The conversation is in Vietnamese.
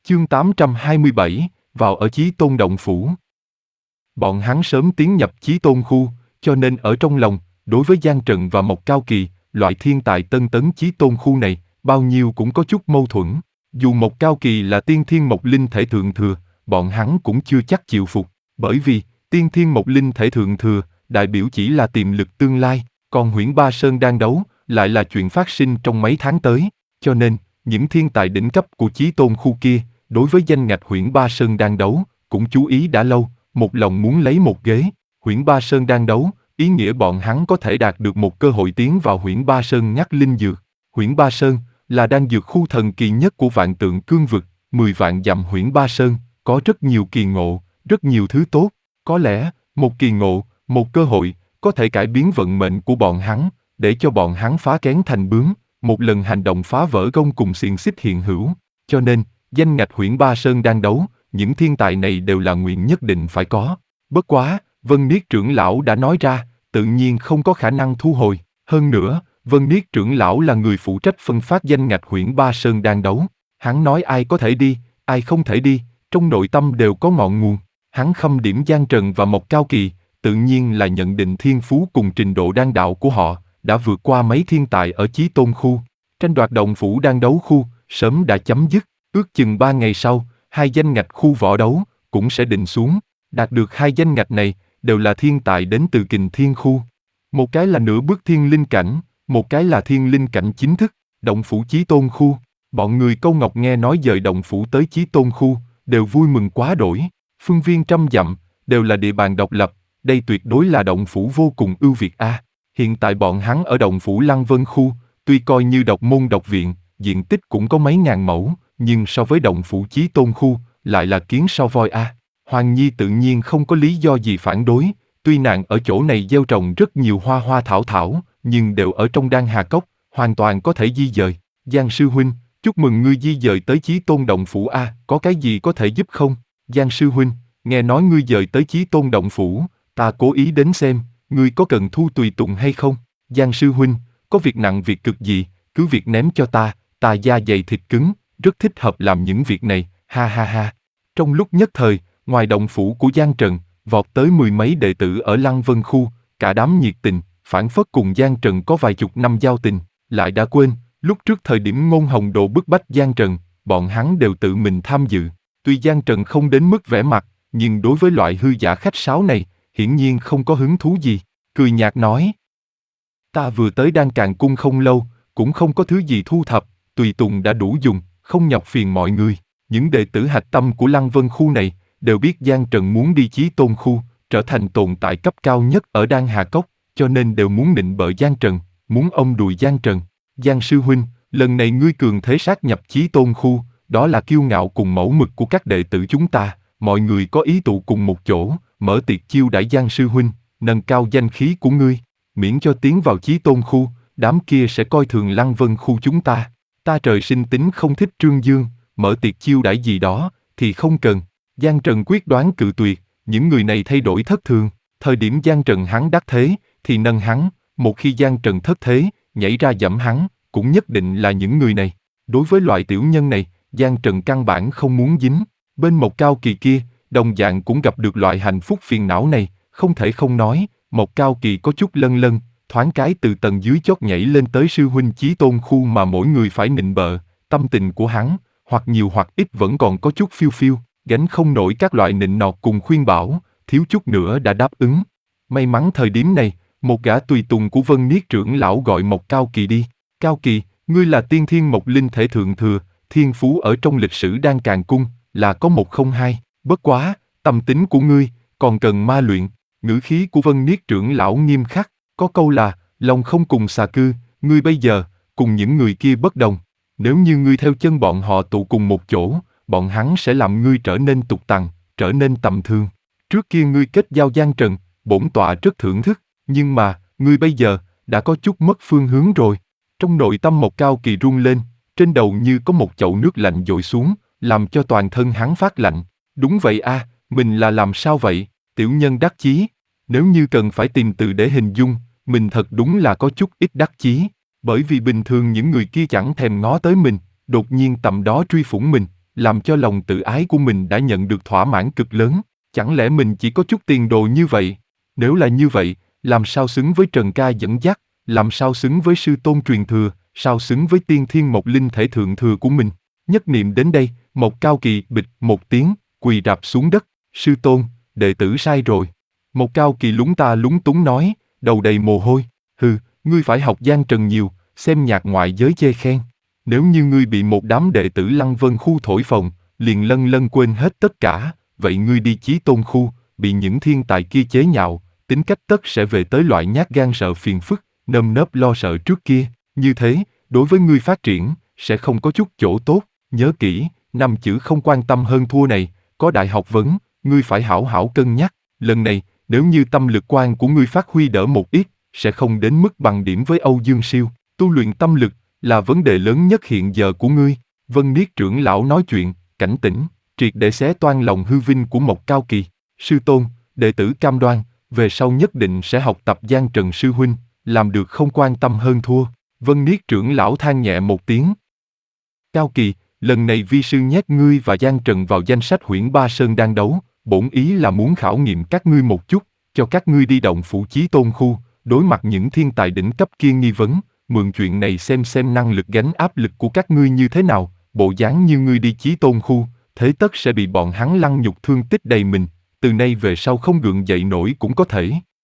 Chương 827, vào ở Chí Tôn động phủ. Bọn hắn sớm tiến nhập Chí Tôn khu, cho nên ở trong lòng, đối với Giang Trần và Mộc Cao Kỳ, loại thiên tài tân tấn Chí Tôn khu này, bao nhiêu cũng có chút mâu thuẫn. Dù Mộc Cao Kỳ là tiên thiên mộc linh thể thượng thừa, bọn hắn cũng chưa chắc chịu phục, bởi vì tiên thiên mộc linh thể thượng thừa, đại biểu chỉ là tiềm lực tương lai, còn Huyễn Ba Sơn đang đấu, lại là chuyện phát sinh trong mấy tháng tới, cho nên, những thiên tài đỉnh cấp của Chí Tôn khu kia, đối với danh ngạch Huyễn Ba Sơn đang đấu, cũng chú ý đã lâu, một lòng muốn lấy một ghế. Huyễn Ba Sơn đang đấu, ý nghĩa bọn hắn có thể đạt được một cơ hội tiến vào Huyễn Ba Sơn ngắt linh dược. Huyễn Ba Sơn là đan dược khu thần kỳ nhất của Vạn Tượng Cương vực, 10 vạn dặm Huyễn Ba Sơn, có rất nhiều kỳ ngộ, rất nhiều thứ tốt. Có lẽ, một kỳ ngộ, một cơ hội, có thể cải biến vận mệnh của bọn hắn, để cho bọn hắn phá kén thành bướm, một lần hành động phá vỡ gông cùng xiềng xích hiện hữu. Cho nên, danh ngạch Huyễn Ba Sơn đang đấu, những thiên tài này đều là nguyện nhất định phải có. Bất quá, Vân Niết trưởng lão đã nói ra, tự nhiên không có khả năng thu hồi. Hơn nữa, Vân Niết trưởng lão là người phụ trách phân phát danh ngạch Huyễn Ba Sơn đang đấu. Hắn nói ai có thể đi, ai không thể đi, trong nội tâm đều có ngọn nguồn. Hắn khâm điểm Giang Trần và Mộc Cao Kỳ, tự nhiên là nhận định thiên phú cùng trình độ đan đạo của họ, đã vượt qua mấy thiên tài ở Chí Tôn khu. Tranh đoạt động phủ đan đấu khu, sớm đã chấm dứt, ước chừng 3 ngày sau, 2 danh ngạch khu võ đấu, cũng sẽ định xuống. Đạt được 2 danh ngạch này, đều là thiên tài đến từ Kình Thiên khu. Một cái là nửa bước thiên linh cảnh, một cái là thiên linh cảnh chính thức, động phủ Chí Tôn khu. Bọn người Câu Ngọc nghe nói dời động phủ tới Chí Tôn khu, đều vui mừng quá đổi. Phương viên trăm dặm, đều là địa bàn độc lập, đây tuyệt đối là động phủ vô cùng ưu việt a. Hiện tại bọn hắn ở động phủ Lăng Vân khu, tuy coi như độc môn độc viện, diện tích cũng có mấy ngàn mẫu, nhưng so với động phủ Chí Tôn khu, lại là kiến sao voi a. Hoàng Nhi tự nhiên không có lý do gì phản đối, tuy nàng ở chỗ này gieo trồng rất nhiều hoa hoa thảo thảo, nhưng đều ở trong Đan Hà Cốc, hoàn toàn có thể di dời. Giang sư huynh, chúc mừng ngươi di dời tới Chí Tôn động phủ a, có cái gì có thể giúp không? Giang sư huynh, nghe nói ngươi dời tới Chí Tôn động phủ, ta cố ý đến xem, ngươi có cần thu tùy tùng hay không? Giang sư huynh, có việc nặng việc cực gì, cứ việc ném cho ta da dày thịt cứng, rất thích hợp làm những việc này, ha ha ha. Trong lúc nhất thời, ngoài động phủ của Giang Trần, vọt tới 10 mấy đệ tử ở Lăng Vân khu, cả đám nhiệt tình, phảng phất cùng Giang Trần có vài chục năm giao tình, lại đã quên, lúc trước thời điểm Ngôn Hồng Độ bức bách Giang Trần, bọn hắn đều tự mình tham dự. Tuy Giang Trần không đến mức vẻ mặt, nhưng đối với loại hư giả khách sáo này, hiển nhiên không có hứng thú gì, cười nhạt nói. Ta vừa tới Đan Càn cung không lâu, cũng không có thứ gì thu thập, tùy tùng đã đủ dùng, không nhọc phiền mọi người. Những đệ tử hạch tâm của Lăng Vân khu này, đều biết Giang Trần muốn đi Chí Tôn khu, trở thành tồn tại cấp cao nhất ở Đan Hà Cốc, cho nên đều muốn nịnh bợ Giang Trần, muốn ông đùi Giang Trần. Giang sư huynh, lần này ngươi cường thế sát nhập Chí Tôn khu, đó là kiêu ngạo cùng mẫu mực của các đệ tử chúng ta, mọi người có ý tụ cùng một chỗ, mở tiệc chiêu đãi Giang sư huynh, nâng cao danh khí của ngươi, miễn cho tiến vào Chí Tôn khu, đám kia sẽ coi thường Lăng Vân khu chúng ta. Ta trời sinh tính không thích trương dương, mở tiệc chiêu đãi gì đó, thì không cần. Giang Trần quyết đoán cự tuyệt, những người này thay đổi thất thường. Thời điểm Giang Trần hắn đắc thế, thì nâng hắn, một khi Giang Trần thất thế, nhảy ra giẫm hắn, cũng nhất định là những người này. Đối với loại tiểu nhân này, Giang Trần căn bản không muốn dính. Bên Mộc Cao Kỳ kia, đồng dạng cũng gặp được loại hạnh phúc phiền não này, không thể không nói, Mộc Cao Kỳ có chút lân lân, thoáng cái từ tầng dưới chót nhảy lên tới sư huynh Chí Tôn khu mà mỗi người phải nịnh bợ, tâm tình của hắn, hoặc nhiều hoặc ít vẫn còn có chút phiêu phiêu, gánh không nổi các loại nịnh nọt cùng khuyên bảo, thiếu chút nữa đã đáp ứng. May mắn thời điểm này, một gã tùy tùng của Vân Niết trưởng lão gọi Mộc Cao Kỳ đi. Cao Kỳ, ngươi là tiên thiên mộc linh thể thượng thừa, thiên phú ở trong lịch sử Đan Càn cung, là có 102, bất quá, tâm tính của ngươi, còn cần ma luyện. Ngữ khí của Vân Niết trưởng lão nghiêm khắc, có câu là, lòng không cùng xà cư, ngươi bây giờ, cùng những người kia bất đồng. Nếu như ngươi theo chân bọn họ tụ cùng một chỗ, bọn hắn sẽ làm ngươi trở nên tục tằn, trở nên tầm thường. Trước kia ngươi kết giao Giang Trần, bổn tọa rất thưởng thức, nhưng mà, ngươi bây giờ, đã có chút mất phương hướng rồi. Trong nội tâm Mộc Cao Kỳ rung lên, trên đầu như có một chậu nước lạnh dội xuống, làm cho toàn thân hắn phát lạnh. Đúng vậy a, mình là làm sao vậy? Tiểu nhân đắc chí. Nếu như cần phải tìm từ để hình dung, mình thật đúng là có chút ít đắc chí. Bởi vì bình thường những người kia chẳng thèm ngó tới mình, đột nhiên tầm đó truy phủng mình, làm cho lòng tự ái của mình đã nhận được thỏa mãn cực lớn. Chẳng lẽ mình chỉ có chút tiền đồ như vậy? Nếu là như vậy, làm sao xứng với Trần Ca dẫn dắt, làm sao xứng với sư tôn truyền thừa, sao xứng với tiên thiên Mộc Linh thể thượng thừa của mình? Nhất niệm đến đây, Mộc Cao Kỳ bịch một tiếng, quỳ rạp xuống đất. Sư tôn, đệ tử sai rồi. Mộc Cao Kỳ lúng ta lúng túng nói, đầu đầy mồ hôi. Hừ, ngươi phải học Giang Trần nhiều, xem nhạc ngoại giới chê khen. Nếu như ngươi bị một đám đệ tử Lăng Vân khu thổi phồng, liền lân lân quên hết tất cả, vậy ngươi đi Chí Tôn khu, bị những thiên tài kia chế nhạo, tính cách tất sẽ về tới loại nhát gan sợ phiền phức, nơm nớp lo sợ trước kia. Như thế, đối với ngươi phát triển, sẽ không có chút chỗ tốt. Nhớ kỹ, 5 chữ không quan tâm hơn thua này, có đại học vấn, ngươi phải hảo hảo cân nhắc. Lần này, nếu như tâm lực quan của ngươi phát huy đỡ một ít, sẽ không đến mức bằng điểm với Âu Dương Siêu. Tu luyện tâm lực là vấn đề lớn nhất hiện giờ của ngươi. Vân Niết trưởng lão nói chuyện, cảnh tỉnh, triệt để xé toang lòng hư vinh của Mộc Cao Kỳ. Sư tôn, đệ tử cam đoan, về sau nhất định sẽ học tập Giang Trần sư huynh, làm được không quan tâm hơn thua. Vân Niết trưởng lão than nhẹ một tiếng. Cao Kỳ, lần này vi sư nhét ngươi và Giang Trần vào danh sách Huyễn Ba Sơn đang đấu, bổn ý là muốn khảo nghiệm các ngươi một chút, cho các ngươi đi động phủ Chí Tôn khu, đối mặt những thiên tài đỉnh cấp kia nghi vấn, mượn chuyện này xem năng lực gánh áp lực của các ngươi như thế nào, bộ dáng như ngươi đi Chí Tôn khu, thế tất sẽ bị bọn hắn lăng nhục thương tích đầy mình, từ nay về sau không gượng dậy nổi cũng có thể.